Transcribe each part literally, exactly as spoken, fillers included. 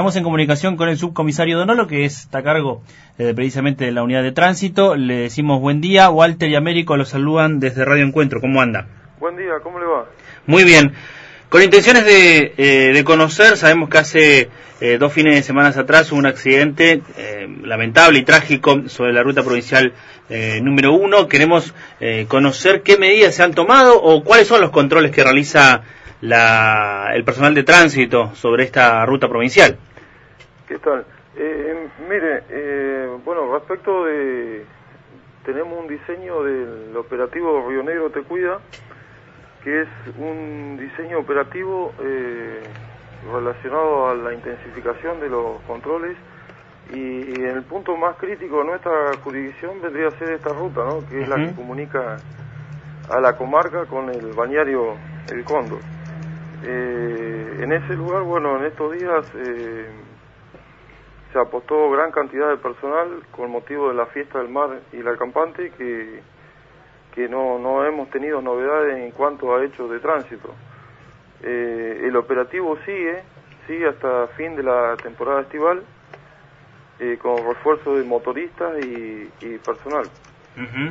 Estamos en comunicación con el subcomisario Donolo, que está a cargo eh, precisamente de la unidad de tránsito. Le decimos buen día. Walter y Américo los saludan desde Radio Encuentro. ¿Cómo anda? Buen día, ¿cómo le va? Muy bien. Con intenciones de, eh, de conocer, sabemos que hace eh, dos fines de semana atrás hubo un accidente eh, lamentable y trágico sobre la ruta provincial eh, número uno. Queremos eh, conocer qué medidas se han tomado o cuáles son los controles que realiza la, el personal de tránsito sobre esta ruta provincial. ¿Qué tal? Eh, mire, eh, bueno, respecto de... tenemos un diseño del operativo Río Negro Te Cuida, que es un diseño operativo eh, relacionado a la intensificación de los controles y, y en el punto más crítico de nuestra jurisdicción vendría a ser esta ruta, ¿no? Que es uh-huh. la que comunica a la comarca con el balneario El Cóndor. Eh, en ese lugar, bueno, en estos días eh, se apostó gran cantidad de personal con motivo de la fiesta del mar y el acampante, que que no, no hemos tenido novedades en cuanto a hechos de tránsito. Eh, el operativo sigue, sigue hasta fin de la temporada estival, eh, con refuerzo de motoristas y, y personal. Uh-huh.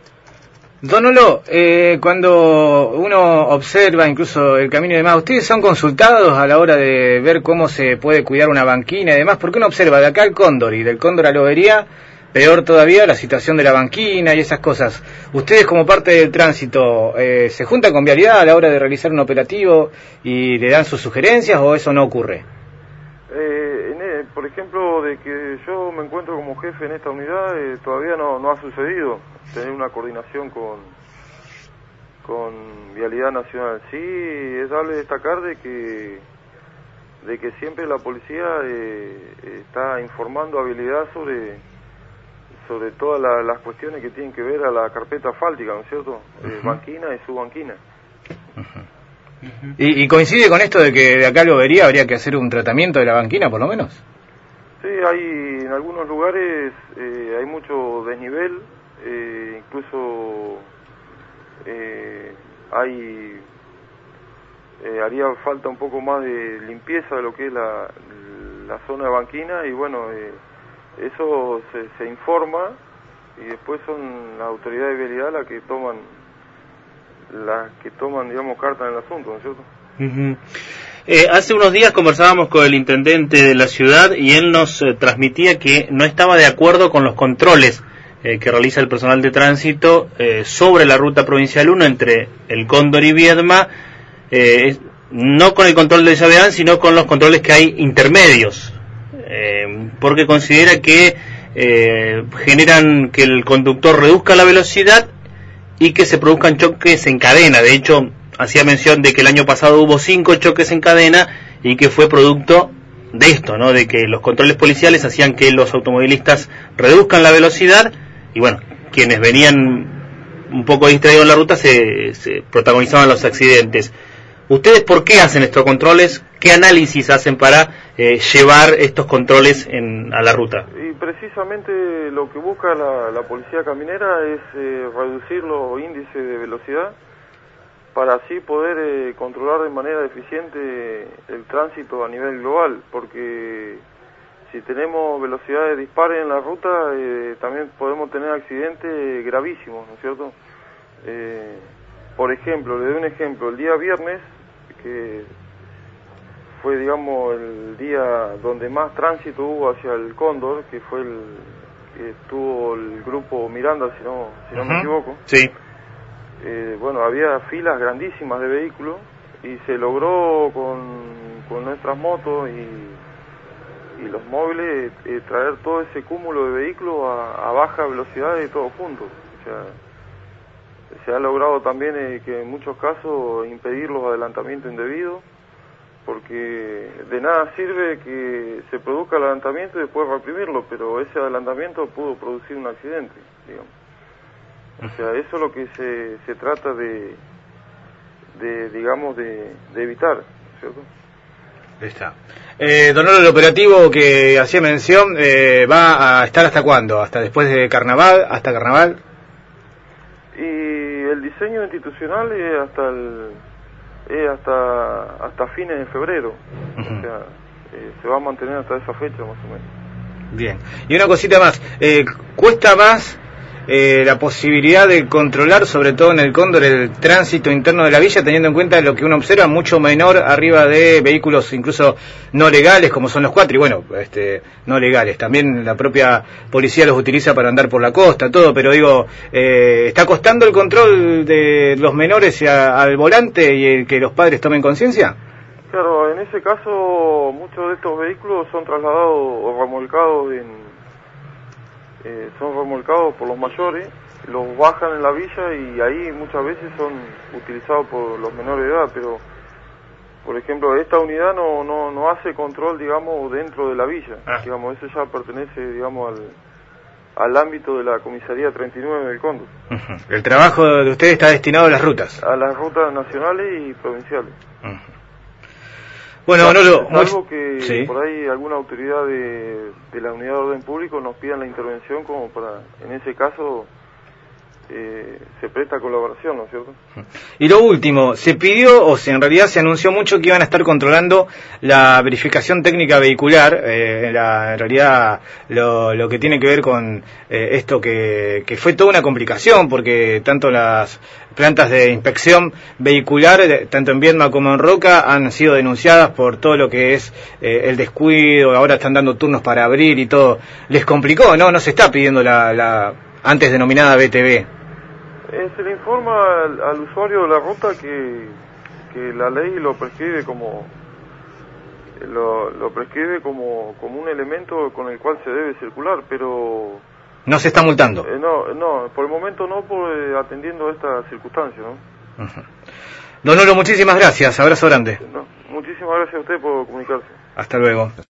Donolo, eh, cuando uno observa incluso el camino y demás, ¿ustedes son consultados a la hora de ver cómo se puede cuidar una banquina y demás? Porque uno observa de acá al Cóndor y del Cóndor a Lobería, peor todavía la situación de la banquina y esas cosas. ¿Ustedes como parte del tránsito eh, se juntan con Vialidad a la hora de realizar un operativo y le dan sus sugerencias o eso no ocurre? Eh, en el, por ejemplo, de que yo me encuentro como jefe en esta unidad, eh, todavía no, no ha sucedido tener una coordinación con, con Vialidad Nacional. Sí, es darle destacar de que de que siempre la policía eh, está informando a Vialidad sobre sobre todas la, las cuestiones que tienen que ver a la carpeta asfáltica, ¿no es cierto? Uh-huh. Eh, banquina y subbanquina. Uh-huh. Uh-huh. ¿Y, ¿Y coincide con esto de que de acá lo vería, habría que hacer un tratamiento de la banquina, por lo menos? Sí, hay en algunos lugares eh, hay mucho desnivel, eh, incluso eh, hay eh, haría falta un poco más de limpieza de lo que es la, la zona de banquina y bueno... Eh, Eso se, se informa y después son las autoridades de vialidad las que toman, las que toman, digamos, carta en el asunto, ¿no es cierto? Uh-huh. Eh, hace unos días conversábamos con el intendente de la ciudad y él nos eh, transmitía que no estaba de acuerdo con los controles eh, que realiza el personal de tránsito eh, sobre la ruta provincial uno entre el Cóndor y Viedma, eh, no con el control de Llaveán, sino con los controles que hay intermedios. Eh, porque considera que eh, generan que el conductor reduzca la velocidad y que se produzcan choques en cadena. De hecho, hacía mención de que el año pasado hubo cinco choques en cadena y que fue producto de esto, ¿no? De que los controles policiales hacían que los automovilistas reduzcan la velocidad y bueno, quienes venían un poco distraídos en la ruta se, se protagonizaban los accidentes. ¿Ustedes por qué hacen estos controles? ¿Qué análisis hacen para eh, llevar estos controles en, a la ruta? Y precisamente lo que busca la, la policía caminera es eh, reducir los índices de velocidad para así poder eh, controlar de manera eficiente el tránsito a nivel global, porque si tenemos velocidades dispares en la ruta eh, también podemos tener accidentes gravísimos, ¿no es cierto? Eh, por ejemplo, le doy un ejemplo, el día viernes, que fue, digamos, el día donde más tránsito hubo hacia el Cóndor, que fue el que estuvo el grupo Miranda, si no, si no uh-huh. me equivoco. Sí. Eh, bueno, había filas grandísimas de vehículos y se logró con, con nuestras motos y, y los móviles eh, traer todo ese cúmulo de vehículos a, a baja velocidad y todos juntos. O sea, se ha logrado también eh, que en muchos casos impedir los adelantamientos indebidos, porque de nada sirve que se produzca el adelantamiento y después reprimirlo, pero ese adelantamiento pudo producir un accidente, digamos. O sea, eso es lo que se, se trata de, de digamos, de, de evitar, ¿cierto? Ahí está. Eh, Donolo, el operativo que hacía mención, eh, ¿va a estar hasta cuándo? ¿Hasta después de Carnaval? ¿Hasta Carnaval? Y el diseño institucional es hasta el es hasta hasta fines de febrero. Uh-huh. O sea, eh, se va a mantener hasta esa fecha más o menos. Bien. Y una cosita más, eh, ¿cuesta más eh, la posibilidad de controlar, sobre todo en el Cóndor, el tránsito interno de la villa, teniendo en cuenta lo que uno observa, mucho menor arriba de vehículos incluso no legales, como son los cuatri, y bueno, este, no legales, también la propia policía los utiliza para andar por la costa, todo, pero digo, eh, ¿está costando el control de los menores a, al volante y el que los padres tomen conciencia? Claro, en ese caso muchos de estos vehículos son trasladados o remolcados en, eh, son remolcados por los mayores, los bajan en la villa y ahí muchas veces son utilizados por los menores de edad, pero por ejemplo esta unidad no no no hace control, digamos, dentro de la villa, ah. digamos, eso ya pertenece, digamos, al al ámbito de la comisaría treinta y nueve del Cóndor. Uh-huh. El trabajo de ustedes está destinado a las rutas. A las rutas nacionales y provinciales. Uh-huh. Bueno, no lo... Salvo que sí. Por ahí alguna autoridad de, de la unidad de orden público nos pidan la intervención como para, en ese caso, eh, se presta colaboración, ¿no es cierto? Y lo último, se pidió, o sea, en realidad se anunció mucho que iban a estar controlando la verificación técnica vehicular, eh, la, en realidad lo, lo que tiene que ver con eh, esto que, que fue toda una complicación, porque tanto las plantas de inspección vehicular, tanto en Viedma como en Roca, han sido denunciadas por todo lo que es eh, el descuido, ahora están dando turnos para abrir y todo. Les complicó, ¿no? No se está pidiendo la, la antes denominada B T V. Eh, se le informa al, al usuario de la ruta que, que la ley lo prescribe como lo, lo prescribe como, como un elemento con el cual se debe circular, pero no se está multando. Eh, no, no, por el momento no, por, eh, atendiendo a esta circunstancia, ¿no? Uh-huh. Don Olo, muchísimas gracias, abrazo grande. No, muchísimas gracias a usted por comunicarse. Hasta luego.